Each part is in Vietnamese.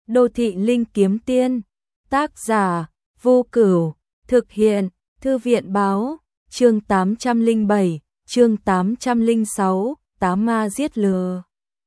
Đô thị linh kiếm tiên, tác giả, Vô Cửu, thực hiện, Thư viện báo, chương 807, chương 806, Tám ma giết lừa.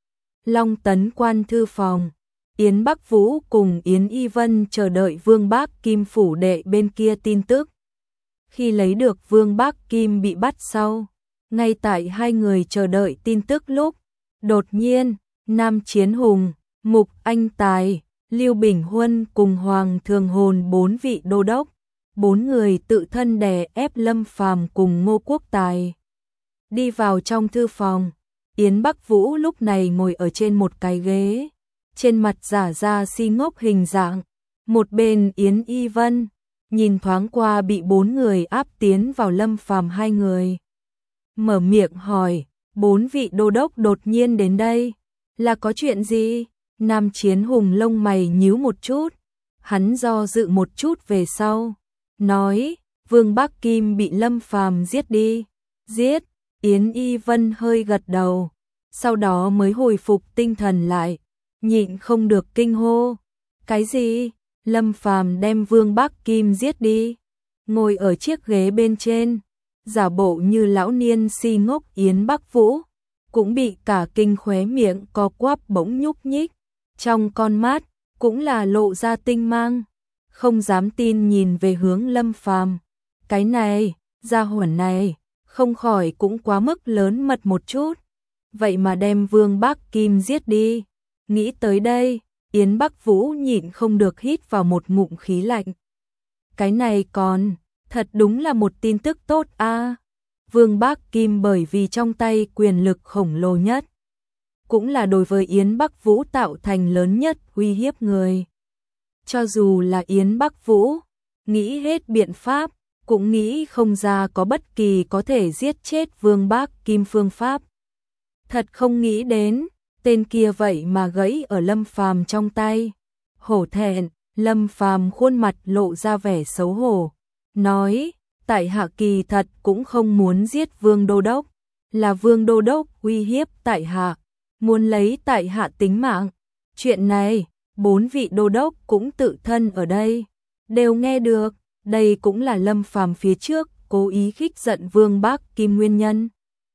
Long Tấn quan thư phòng, Yến Bắc Vũ cùng Yến Y Vân chờ đợi Vương Bác Kim phủ đệ bên kia tin tức. Khi lấy được Vương Bác Kim bị bắt sau, ngay tại hai người chờ đợi tin tức lúc, đột nhiên, Nam Chiến Hùng, Mục Anh Tài, Lưu Bình Huân cùng Hoàng Thường Hồn 4 vị đô đốc, 4 người tự thân đè ép Lâm Phàm cùng Ngô Quốc Tài. Đi vào trong thư phòng, Yến Bắc Vũ lúc này ngồi ở trên một cái ghế, trên mặt giả ra si ngốc hình dạng, một bên Yến Y Vân, nhìn thoáng qua bị 4 người áp tiến vào Lâm Phàm hai người. Mở miệng hỏi, 4 vị đô đốc đột nhiên đến đây, là có chuyện gì? Nam Chiến Hùng lông mày nhíu một chút, hắn do dự một chút về sau, nói, Vương Bác Kim bị Lâm Phàm giết đi. Giết? Yến Y Vân hơi gật đầu, sau đó mới hồi phục tinh thần lại, nhịn không được kinh hô. Cái gì? Lâm Phàm đem Vương Bác Kim giết đi? Ngồi ở chiếc ghế bên trên, giả bộ như lão niên si ngốc Yến Bắc Vũ, cũng bị cả kinh, khóe miệng co quắp bỗng nhúc nhích, trong con mắt cũng là lộ ra tinh mang, không dám tin nhìn về hướng Lâm Phàm. Cái này, gia hỏa này, không khỏi cũng quá mức lớn mật một chút, vậy mà đem Vương Bác Kim giết đi. Nghĩ tới đây, Yến Bắc Vũ nhịn không được hít vào một ngụm khí lạnh. Cái này còn, thật đúng là một tin tức tốt a. Vương Bác Kim bởi vì trong tay quyền lực khổng lồ nhất, cũng là đối với Yến Bắc Vũ tạo thành lớn nhất uy hiếp người. Cho dù là Yến Bắc Vũ, nghĩ hết biện pháp, cũng nghĩ không ra có bất kỳ có thể giết chết Vương Bác Kim phương pháp. Thật không nghĩ đến, tên kia vậy mà gãy ở Lâm Phàm trong tay. Hổ thẹn, Lâm Phàm khuôn mặt lộ ra vẻ xấu hổ, nói, tại hạ kỳ thật cũng không muốn giết Vương Đô Đốc, là Vương Đô Đốc uy hiếp tại hạ, muốn lấy tại hạ tính mạng. Chuyện này, 4 vị đô đốc cũng tự thân ở đây, đều nghe được, đây cũng là Lâm Phàm phía trước cố ý khích giận Vương Bác Kim nguyên nhân.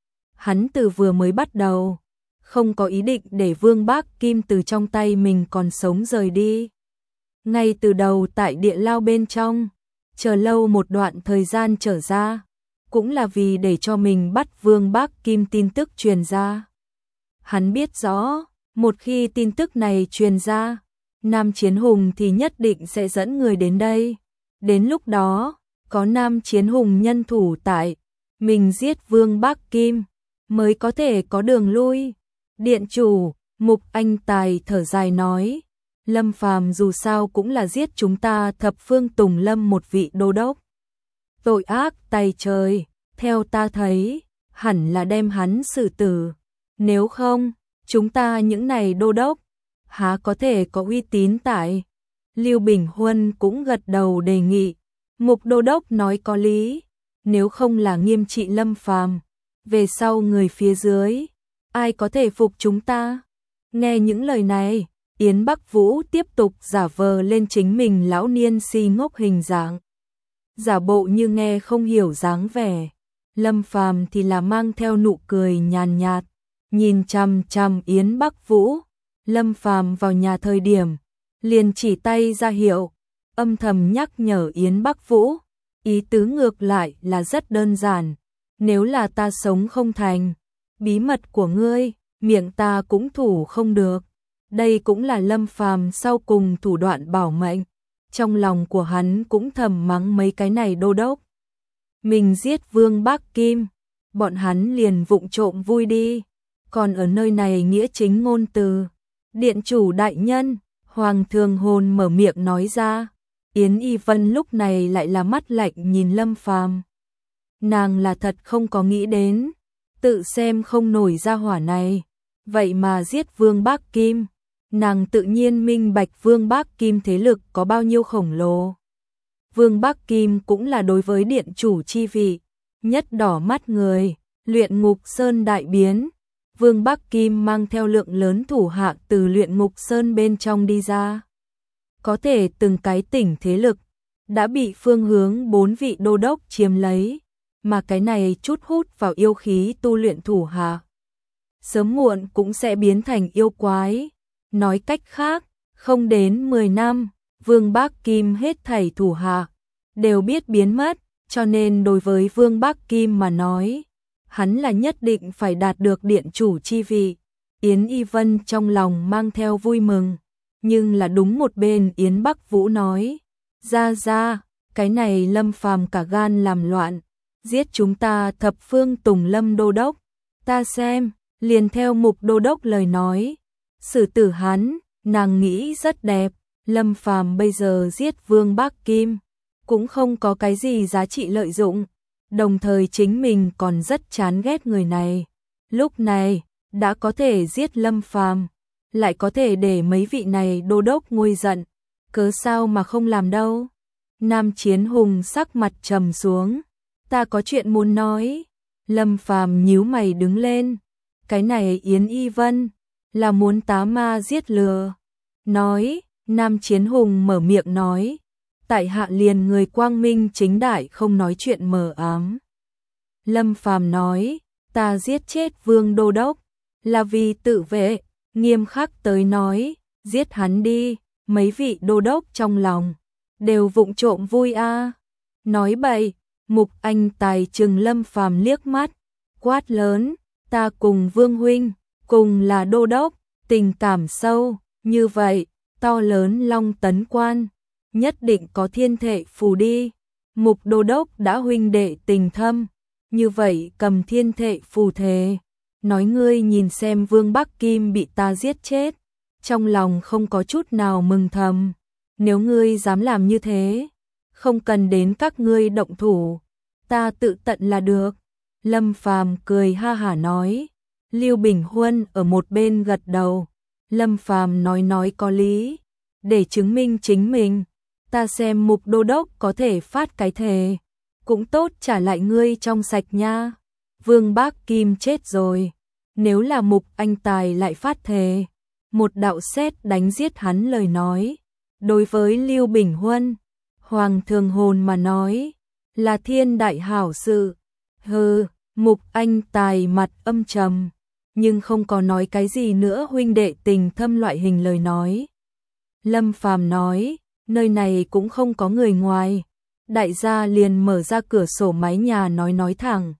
Hắn từ vừa mới bắt đầu, không có ý định để Vương Bác Kim từ trong tay mình còn sống rời đi. Ngay từ đầu tại địa lao bên trong, chờ lâu một đoạn thời gian trở ra, cũng là vì để cho mình bắt Vương Bác Kim tin tức truyền ra. Hắn biết rõ, một khi tin tức này truyền ra, Nam Chiến Hùng thì nhất định sẽ dẫn người đến đây. Đến lúc đó, có Nam Chiến Hùng nhân thủ tại, mình giết Vương Bác Kim, mới có thể có đường lui. Điện chủ, Mục Anh Tài thở dài nói, Lâm Phàm dù sao cũng là giết chúng ta Thập Phương Tùng Lâm một vị đô đốc. Tội ác tày trời, theo ta thấy, hẳn là đem hắn xử tử. Nếu không, chúng ta những này đô đốc, há có thể có uy tín tại. Lưu Bình Huân cũng gật đầu đề nghị, Mục đô đốc nói có lý, nếu không là nghiêm trị Lâm Phàm, về sau người phía dưới, ai có thể phục chúng ta? Nghe những lời này, Yến Bắc Vũ tiếp tục giả vờ lên chính mình lão niên si ngốc hình dạng, giả bộ như nghe không hiểu dáng vẻ. Lâm Phàm thì là mang theo nụ cười nhàn nhạt, nhìn chằm chằm Yến Bắc Vũ. Lâm Phàm vào nhà thời điểm, liền chỉ tay ra hiệu, âm thầm nhắc nhở Yến Bắc Vũ, ý tứ ngược lại là rất đơn giản, nếu là ta sống không thành, bí mật của ngươi, miệng ta cũng thủ không được. Đây cũng là Lâm Phàm sau cùng thủ đoạn bảo mệnh, trong lòng của hắn cũng thầm mắng mấy cái này đô đốc. Mình giết Vương Bác Kim, bọn hắn liền vụng trộm vui đi, còn ở nơi này nghĩa chính ngôn từ. Điện chủ đại nhân, Hoàng Thường Hồn mở miệng nói ra. Yến Y Vân lúc này lại là mắt lạnh nhìn Lâm Phàm. Nàng là thật không có nghĩ đến, tự xem không nổi ra hỏa này, vậy mà giết Vương Bác Kim. Nàng tự nhiên minh bạch Vương Bác Kim thế lực có bao nhiêu khổng lồ. Vương Bác Kim cũng là đối với điện chủ chi vị, nhất đỏ mắt người, Luyện Ngục Sơn đại biến. Vương Bác Kim mang theo lượng lớn thủ hạ từ Luyện Ngục Sơn bên trong đi ra. có thể từng cái tỉnh thế lực đã bị phương hướng 4 vị đô đốc chiếm lấy, mà cái này chút hút vào yêu khí tu luyện thủ hạ. Sớm muộn cũng sẽ biến thành yêu quái. Nói cách khác, không đến 10 năm, Vương Bác Kim hết thảy thủ hạ đều biết biến mất, cho nên đối với Vương Bác Kim mà nói, hắn là nhất định phải đạt được điện chủ chi vị. Yến Y Vân trong lòng mang theo vui mừng, nhưng là đúng một bên Yến Bắc Vũ nói, ra, cái này Lâm Phàm cả gan làm loạn, giết chúng ta thập phương Tùng Lâm đô đốc, ta xem, liền theo Mục đô đốc lời nói, xử tử hắn, nàng nghĩ rất đẹp, Lâm Phàm bây giờ giết Vương Bác Kim, cũng không có cái gì giá trị lợi dụng, đồng thời chính mình còn rất chán ghét người này. Lúc này, đã có thể giết Lâm Phàm, lại có thể để mấy vị này đô đốc nguôi giận, cớ sao mà không làm đâu. Nam Chiến Hùng sắc mặt trầm xuống, ta có chuyện muốn nói. Lâm Phàm nhíu mày đứng lên, cái này Yến Y Vân là muốn tá ma giết lừa. Nói, Nam Chiến Hùng mở miệng nói, tại hạ liền người quang minh chính đại không nói chuyện mờ ám. Lâm Phàm nói, ta giết chết Vương đô đốc là vì tự vệ, nghiêm khắc tới nói, giết hắn đi. Mấy vị đô đốc trong lòng đều vụng trộm vui a. Nói bậy. Mục Anh Tài trừng Lâm Phàm liếc mắt, quát lớn, ta cùng Vương huynh cùng là đô đốc, tình cảm sâu như vậy, to lớn Long Tấn Quan nhất định có thiên thệ phù đi. Mục đô đốc đã huynh đệ tình thâm, như vậy cầm thiên thệ phù thề, nói ngươi nhìn xem Vương Bắc Kim bị ta giết chết, trong lòng không có chút nào mừng thầm. Nếu ngươi dám làm như thế, không cần đến các ngươi động thủ, ta tự tận là được. Lâm Phàm cười ha hả nói. Lưu Bình Huân ở một bên gật đầu. Lâm Phàm nói có lý, để chứng minh chính mình, ta xem Mục đô đốc có thể phát cái thề, cũng tốt trả lại ngươi trong sạch nha. Vương Bác Kim chết rồi, nếu là Mục Anh Tài lại phát thề, một đạo sét đánh giết hắn lời nói, đối với Lưu Bình Huân, Hoàng Thường Hồn mà nói, là thiên đại hảo sự. Hừ, Mục Anh Tài mặt âm trầm, nhưng không có nói cái gì nữa huynh đệ tình thâm loại hình lời nói. Lâm Phàm nói, nơi này cũng không có người ngoài, đại gia liền mở ra cửa sổ mái nhà nói thẳng.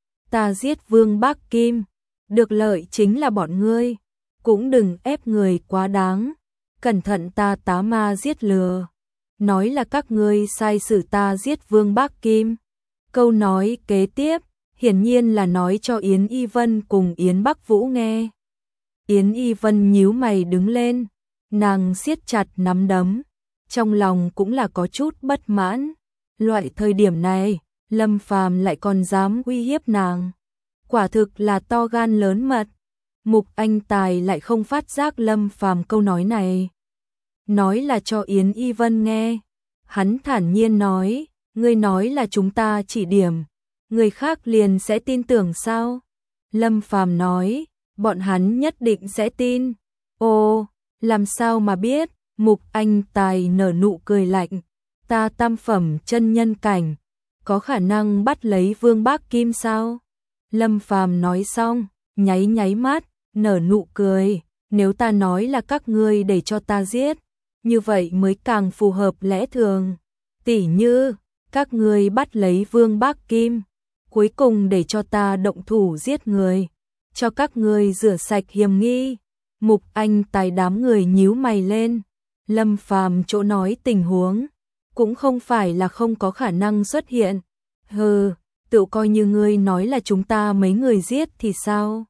Ta giết Vương Bác Kim, được lợi chính là bọn ngươi, cũng đừng ép người quá đáng, cẩn thận ta tá ma giết lừa. Nói là các ngươi sai sử ta giết Vương Bác Kim. Câu nói kế tiếp, hiển nhiên là nói cho Yến Y Vân cùng Yến Bắc Vũ nghe. Yến Y Vân nhíu mày đứng lên, nàng siết chặt nắm đấm, trong lòng cũng là có chút bất mãn. Loại thời điểm này, Lâm Phàm lại còn dám uy hiếp nàng, quả thực là to gan lớn mật. Mục Anh Tài lại không phát giác Lâm Phàm câu nói này, nói là cho Yến Y Vân nghe. Hắn thản nhiên nói, ngươi nói là chúng ta chỉ điểm, người khác liền sẽ tin tưởng sao? Lâm Phàm nói, bọn hắn nhất định sẽ tin. Ồ, làm sao mà biết? Mục Anh Tài nở nụ cười lạnh, ta tam phẩm chân nhân cảnh, có khả năng bắt lấy Vương Bác Kim sao? Lâm Phàm nói xong, nháy mắt, nở nụ cười, nếu ta nói là các ngươi để cho ta giết, như vậy mới càng phù hợp lẽ thường. Tỉ như, các ngươi bắt lấy Vương Bác Kim, cuối cùng để cho ta động thủ giết người, cho các ngươi rửa sạch hiểm nghi. Mục Anh Tài đám người nhíu mày lên. Lâm Phàm chỗ nói tình huống, cũng không phải là không có khả năng xuất hiện. Hừ, tự coi như ngươi nói là chúng ta mấy người giết thì sao?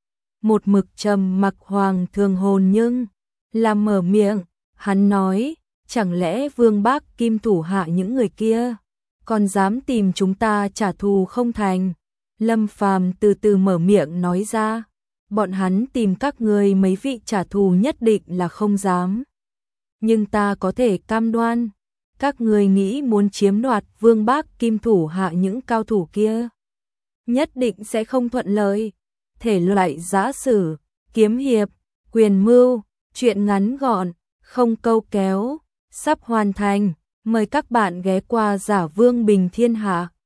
Một mực trầm mặc Hoàng Thường Hồn nhưng là mở miệng, hắn nói, chẳng lẽ Vương Bác Kim thủ hạ những người kia còn dám tìm chúng ta trả thù không thành? Lâm Phàm từ từ mở miệng nói ra, bọn hắn tìm các ngươi mấy vị trả thù nhất định là không dám. Nhưng ta có thể cam đoan, các ngươi nghĩ muốn chiếm đoạt Vương Bác Kim thủ hạ những cao thủ kia, nhất định sẽ không thuận lợi. Thể loại giã sử, kiếm hiệp, quyền mưu, truyện ngắn gọn, không câu kéo, sắp hoàn thành. Mời các bạn ghé qua Giả Vương Bình Thiên Hạ.